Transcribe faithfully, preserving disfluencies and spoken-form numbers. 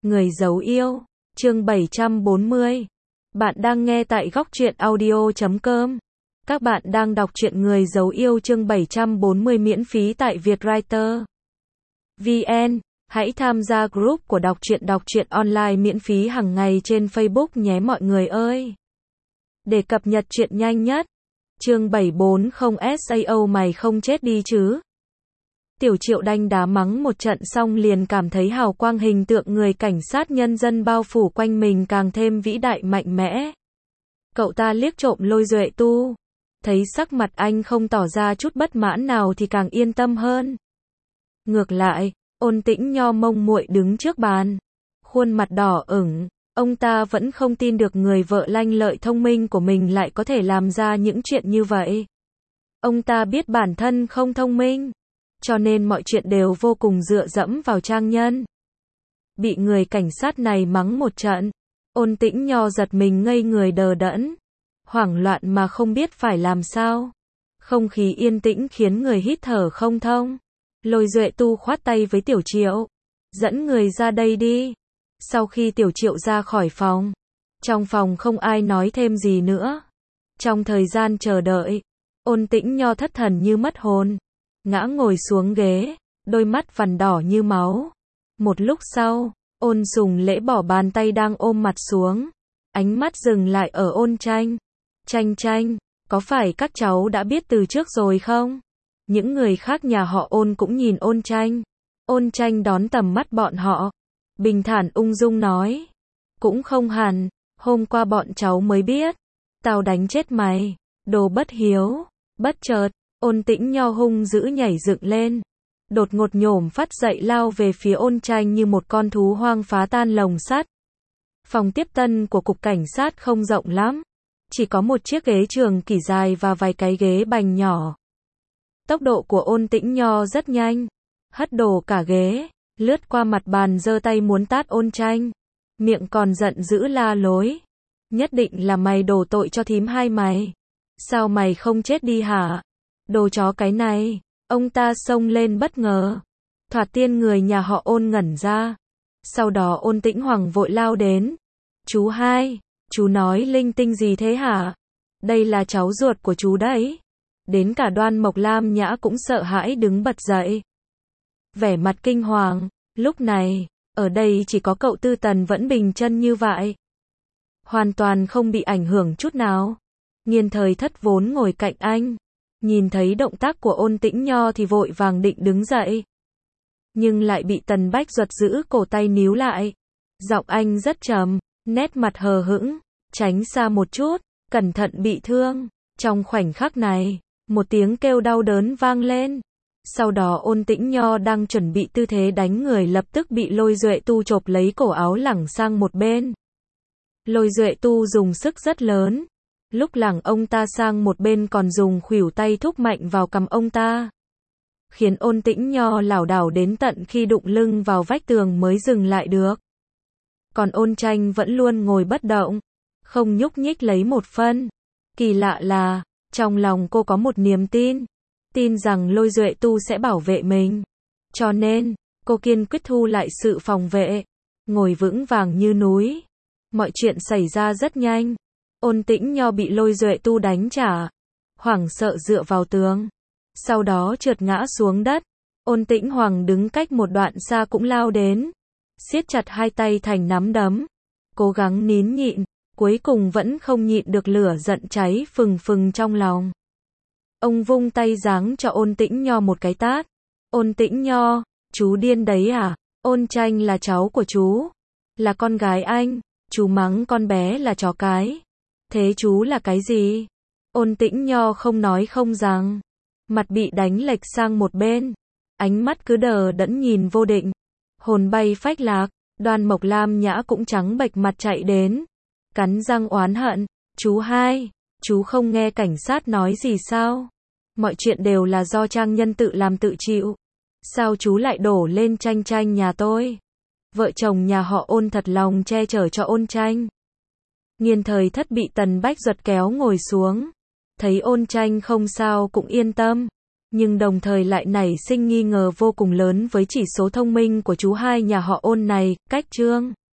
Người giấu yêu, chương bảy trăm bốn mươi. Bạn đang nghe tại góc truyện audio chấm com. Các bạn đang đọc truyện Người giấu yêu chương bảy trăm bốn mươi miễn phí tại Vietwriter vê en. Hãy tham gia group của đọc truyện đọc truyện online miễn phí hàng ngày trên Facebook nhé mọi người ơi. Để cập nhật truyện nhanh nhất. Chương bảy trăm bốn mươi sao mày không chết đi chứ? Tiểu Triệu đanh đá mắng một trận xong liền cảm thấy hào quang hình tượng người cảnh sát nhân dân bao phủ quanh mình càng thêm vĩ đại mạnh mẽ. Cậu ta liếc trộm Lôi Duệ Tu, thấy sắc mặt anh không tỏ ra chút bất mãn nào thì càng yên tâm hơn. Ngược lại, Ôn Tĩnh Nho mông muội đứng trước bàn, khuôn mặt đỏ ửng, ông ta vẫn không tin được người vợ lanh lợi thông minh của mình lại có thể làm ra những chuyện như vậy. Ông ta biết bản thân không thông minh, cho nên mọi chuyện đều vô cùng dựa dẫm vào trang nhân. Bị người cảnh sát này mắng một trận, Ôn Tĩnh Nho giật mình ngây người đờ đẫn, hoảng loạn mà không biết phải làm sao. Không khí yên tĩnh khiến người hít thở không thông. Lôi Duệ Tu khoát tay với Tiểu Triệu, dẫn người ra đây đi. Sau khi Tiểu Triệu ra khỏi phòng, trong phòng không ai nói thêm gì nữa. Trong thời gian chờ đợi, Ôn Tĩnh Nho thất thần như mất hồn, ngã ngồi xuống ghế, đôi mắt vằn đỏ như máu. Một lúc sau, Ôn Sùng Lễ bỏ bàn tay đang ôm mặt xuống, ánh mắt dừng lại ở Ôn Tranh. Tranh Tranh, có phải các cháu đã biết từ trước rồi không? Những người khác nhà họ Ôn cũng nhìn Ôn Tranh. Ôn Tranh đón tầm mắt bọn họ, bình thản ung dung nói, cũng không hẳn, hôm qua bọn cháu mới biết. Tao đánh chết mày, đồ bất hiếu. Bất chợt, Ôn Tĩnh Nho hung dữ nhảy dựng lên, đột ngột nhổm phát dậy lao về phía Ôn Tranh như một con thú hoang phá tan lồng sắt. Phòng tiếp tân của cục cảnh sát không rộng lắm, chỉ có một chiếc ghế trường kỷ dài và vài cái ghế bành nhỏ. Tốc độ của Ôn Tĩnh Nho rất nhanh, hất đổ cả ghế, lướt qua mặt bàn giơ tay muốn tát Ôn Tranh, miệng còn giận dữ la lối, nhất định là mày đổ tội cho thím hai mày. Sao mày không chết đi hả? Đồ chó cái này. Ông ta xông lên bất ngờ. Thoạt tiên người nhà họ Ôn ngẩn ra. Sau đó Ôn Tĩnh Hoàng vội lao đến. Chú hai, chú nói linh tinh gì thế hả? Đây là cháu ruột của chú đấy. Đến cả Đoan Mộc Lam Nhã cũng sợ hãi đứng bật dậy, vẻ mặt kinh hoàng. Lúc này, ở đây chỉ có cậu Tư Tần vẫn bình chân như vậy, hoàn toàn không bị ảnh hưởng chút nào. Nghiên Thời Thất vốn ngồi cạnh anh, nhìn thấy động tác của Ôn Tĩnh Nho thì vội vàng định đứng dậy, nhưng lại bị Tần Bách Duật giữ cổ tay níu lại. Giọng anh rất trầm, nét mặt hờ hững, tránh xa một chút, cẩn thận bị thương. Trong khoảnh khắc này, một tiếng kêu đau đớn vang lên. Sau đó Ôn Tĩnh Nho đang chuẩn bị tư thế đánh người lập tức bị Lôi Duệ Tu chộp lấy cổ áo lẳng sang một bên. Lôi Duệ Tu dùng sức rất lớn, lúc lẳng ông ta sang một bên còn dùng khuỷu tay thúc mạnh vào cằm ông ta, khiến Ôn Tĩnh Nho lảo đảo đến tận khi đụng lưng vào vách tường mới dừng lại được. Còn Ôn Tranh vẫn luôn ngồi bất động, không nhúc nhích lấy một phân. Kỳ lạ là, trong lòng cô có một niềm tin, tin rằng Lôi Duệ Tu sẽ bảo vệ mình. Cho nên, cô kiên quyết thu lại sự phòng vệ, ngồi vững vàng như núi. Mọi chuyện xảy ra rất nhanh. Ôn Tĩnh Nho bị Lôi Duệ Tu đánh trả, hoảng sợ dựa vào tường, sau đó trượt ngã xuống đất. Ôn Tĩnh Hoàng đứng cách một đoạn xa cũng lao đến, siết chặt hai tay thành nắm đấm, cố gắng nín nhịn, cuối cùng vẫn không nhịn được lửa giận cháy phừng phừng trong lòng. Ông vung tay giáng cho Ôn Tĩnh Nho một cái tát. Ôn Tĩnh Nho, chú điên đấy à? Ôn Tranh là cháu của chú, là con gái anh, chú mắng con bé là chó cái. Thế chú là cái gì? Ôn Tĩnh Nho không nói không rằng, mặt bị đánh lệch sang một bên, ánh mắt cứ đờ đẫn nhìn vô định, hồn bay phách lạc. Đoan Mộc Lam Nhã cũng trắng bệch mặt chạy đến, cắn răng oán hận, chú hai, chú không nghe cảnh sát nói gì sao? Mọi chuyện đều là do trang nhân tự làm tự chịu. Sao chú lại đổ lên Tranh Tranh nhà tôi? Vợ chồng nhà họ Ôn thật lòng che chở cho Ôn Tranh. Nghiên Thời Thất bị Tần Bách Duật kéo ngồi xuống, thấy Ôn Tranh không sao cũng yên tâm. nhưng đồng thời lại nảy sinh nghi ngờ vô cùng lớn với chỉ số thông minh của chú hai nhà họ Ôn này. Cách chương